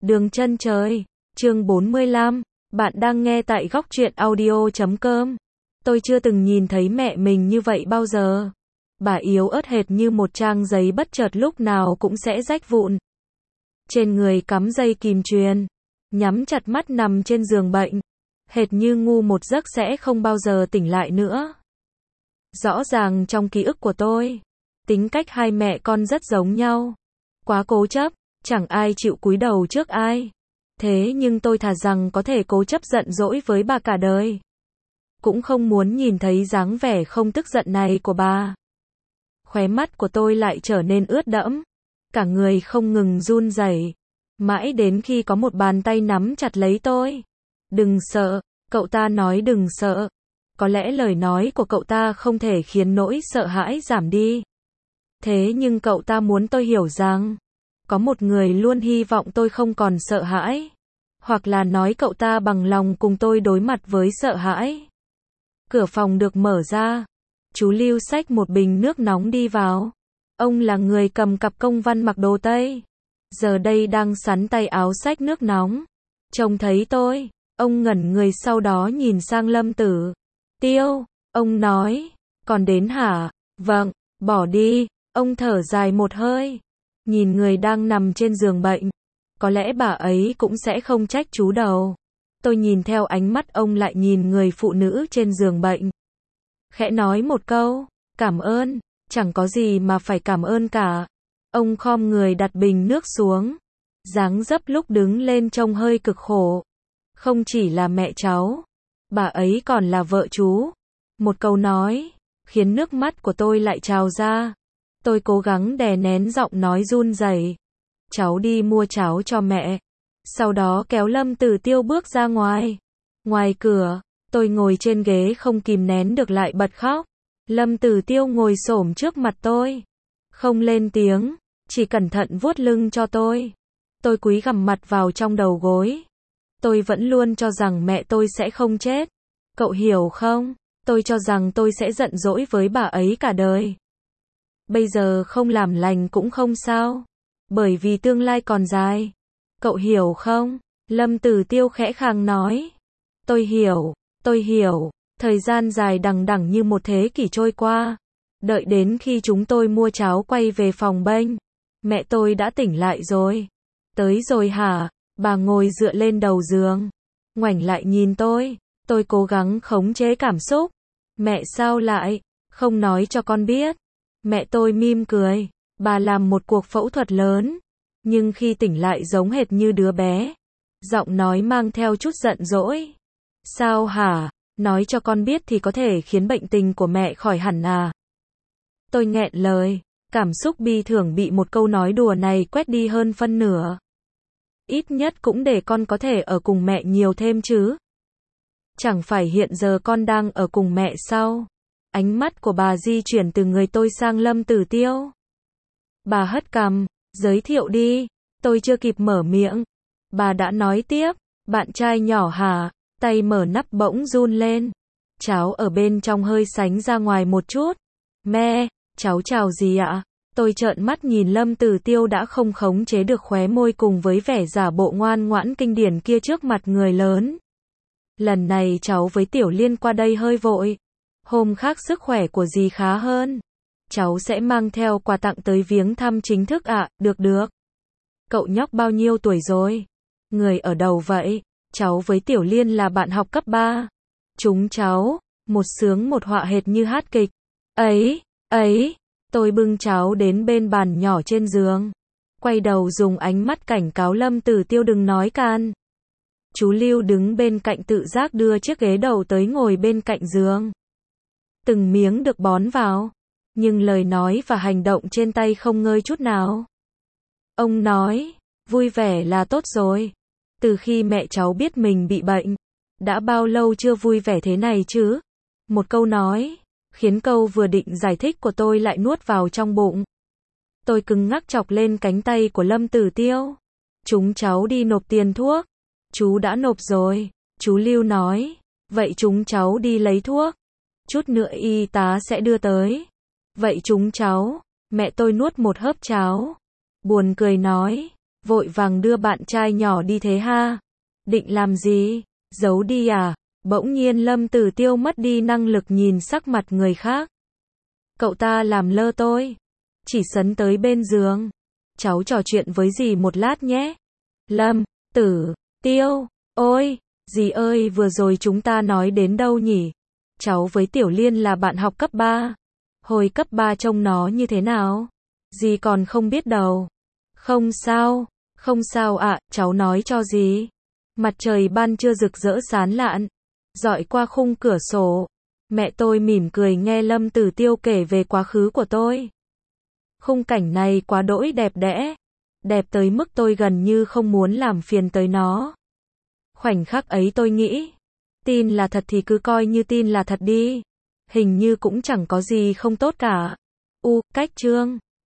Đường chân trời, chương 45, bạn đang nghe tại góc truyện audio.com. Tôi chưa từng nhìn thấy mẹ mình như vậy bao giờ. Bà yếu ớt hệt như một trang giấy bất chợt lúc nào cũng sẽ rách vụn. Trên người cắm dây kìm truyền, nhắm chặt mắt nằm trên giường bệnh, hệt như ngu một giấc sẽ không bao giờ tỉnh lại nữa. Rõ ràng trong ký ức của tôi, tính cách hai mẹ con rất giống nhau. Quá cố chấp, chẳng ai chịu cúi đầu trước ai. Thế nhưng tôi thà rằng có thể cố chấp giận dỗi với bà cả đời, cũng không muốn nhìn thấy dáng vẻ không tức giận này của bà. Khóe mắt của tôi lại trở nên ướt đẫm, cả người không ngừng run rẩy, mãi đến khi có một bàn tay nắm chặt lấy tôi. Đừng sợ, cậu ta nói đừng sợ. Có lẽ lời nói của cậu ta không thể khiến nỗi sợ hãi giảm đi. Thế nhưng cậu ta muốn tôi hiểu rằng, có một người luôn hy vọng tôi không còn sợ hãi. Hoặc là nói cậu ta bằng lòng cùng tôi đối mặt với sợ hãi. Cửa phòng được mở ra. Chú Lưu xách một bình nước nóng đi vào. Ông là người cầm cặp công văn mặc đồ Tây. Giờ đây đang sắn tay áo xách nước nóng. Trông thấy tôi, ông ngẩn người sau đó nhìn sang Lâm Tử Tiêu. Ông nói, còn đến hả? Vâng, bỏ đi. Ông thở dài một hơi. Nhìn người đang nằm trên giường bệnh. Có lẽ bà ấy cũng sẽ không trách chú đâu. Tôi nhìn theo ánh mắt ông lại nhìn người phụ nữ trên giường bệnh. Khẽ nói một câu, cảm ơn, chẳng có gì mà phải cảm ơn cả. Ông khom người đặt bình nước xuống. Dáng dấp lúc đứng lên trông hơi cực khổ. Không chỉ là mẹ cháu, bà ấy còn là vợ chú. Một câu nói, khiến nước mắt của tôi lại trào ra. Tôi cố gắng đè nén giọng nói run rẩy. Cháu đi mua cháo cho mẹ. Sau đó kéo Lâm Tử Tiêu bước ra ngoài. Ngoài cửa, tôi ngồi trên ghế không kìm nén được lại bật khóc. Lâm Tử Tiêu ngồi xổm trước mặt tôi. Không lên tiếng, chỉ cẩn thận vuốt lưng cho tôi. Tôi cúi gằm mặt vào trong đầu gối. Tôi vẫn luôn cho rằng mẹ tôi sẽ không chết. Cậu hiểu không? Tôi cho rằng tôi sẽ giận dỗi với bà ấy cả đời. Bây giờ không làm lành cũng không sao. Bởi vì tương lai còn dài. Cậu hiểu không? Lâm Tử Tiêu khẽ khàng nói. Tôi hiểu. Thời gian dài đằng đẵng như một thế kỷ trôi qua. Đợi đến khi chúng tôi mua cháo quay về phòng bênh. Mẹ tôi đã tỉnh lại rồi. Tới rồi hả? Bà ngồi dựa lên đầu giường. Ngoảnh lại nhìn tôi. Tôi cố gắng khống chế cảm xúc. Mẹ sao lại? Không nói cho con biết. Mẹ tôi mỉm cười. Bà làm một cuộc phẫu thuật lớn. Nhưng khi tỉnh lại giống hệt như đứa bé. Giọng nói mang theo chút giận dỗi. Sao hả? Nói cho con biết thì có thể khiến bệnh tình của mẹ khỏi hẳn à? Tôi nghẹn lời. Cảm xúc bi thường bị một câu nói đùa này quét đi hơn phân nửa. Ít nhất cũng để con có thể ở cùng mẹ nhiều thêm chứ. Chẳng phải hiện giờ con đang ở cùng mẹ sao? Ánh mắt của bà di chuyển từ người tôi sang Lâm Tử Tiêu. Bà hất cằm, giới thiệu đi. Tôi chưa kịp mở miệng. Bà đã nói tiếp, bạn trai nhỏ hả? Tay mở nắp bỗng run lên. Cháo ở bên trong hơi sánh ra ngoài một chút. Mẹ, cháu chào gì ạ? Tôi trợn mắt nhìn Lâm Tử Tiêu đã không khống chế được khóe môi cùng với vẻ giả bộ ngoan ngoãn kinh điển kia trước mặt người lớn. Lần này cháu với Tiểu Liên qua đây hơi vội. Hôm khác sức khỏe của dì khá hơn. Cháu sẽ mang theo quà tặng tới viếng thăm chính thức ạ, được. Cậu nhóc bao nhiêu tuổi rồi? Người ở đầu vậy? Cháu với Tiểu Liên là bạn học cấp 3. Chúng cháu, một sướng một họa hệt như hát kịch. Ấy, tôi bưng cháo đến bên bàn nhỏ trên giường. Quay đầu dùng ánh mắt cảnh cáo Lâm Tử Tiêu đừng nói can. Chú Lưu đứng bên cạnh tự giác đưa chiếc ghế đầu tới ngồi bên cạnh giường. Từng miếng được bón vào. Nhưng lời nói và hành động trên tay không ngơi chút nào. Ông nói, vui vẻ là tốt rồi. Từ khi mẹ cháu biết mình bị bệnh, đã bao lâu chưa vui vẻ thế này chứ? Một câu nói, khiến câu vừa định giải thích của tôi lại nuốt vào trong bụng. Tôi cứng ngắc chọc lên cánh tay của Lâm Tử Tiêu. Chúng cháu đi nộp tiền thuốc. Chú đã nộp rồi. Chú Lưu nói, vậy chúng cháu đi lấy thuốc. Chút nữa y tá sẽ đưa tới. Vậy chúng cháu, mẹ tôi nuốt một hớp cháo. Buồn cười nói, vội vàng đưa bạn trai nhỏ đi thế ha? Định làm gì? Giấu đi à? Bỗng nhiên Lâm Tử Tiêu mất đi năng lực nhìn sắc mặt người khác. Cậu ta làm lơ tôi. Chỉ sấn tới bên giường. Cháu trò chuyện với dì một lát nhé. Lâm Tử Tiêu, ôi, dì ơi vừa rồi chúng ta nói đến đâu nhỉ? Cháu với Tiểu Liên là bạn học cấp 3. Hồi cấp 3 trông nó như thế nào? Dì còn không biết đâu. Không sao ạ, cháu nói cho dì. Mặt trời ban trưa rực rỡ sáng lạn, dọi qua khung cửa sổ. Mẹ tôi mỉm cười nghe Lâm Tử Tiêu kể về quá khứ của tôi. Khung cảnh này quá đỗi đẹp đẽ. Đẹp tới mức tôi gần như không muốn làm phiền tới nó. Khoảnh khắc ấy tôi nghĩ, tin là thật thì cứ coi như tin là thật đi. Hình như cũng chẳng có gì không tốt cả. Cách chương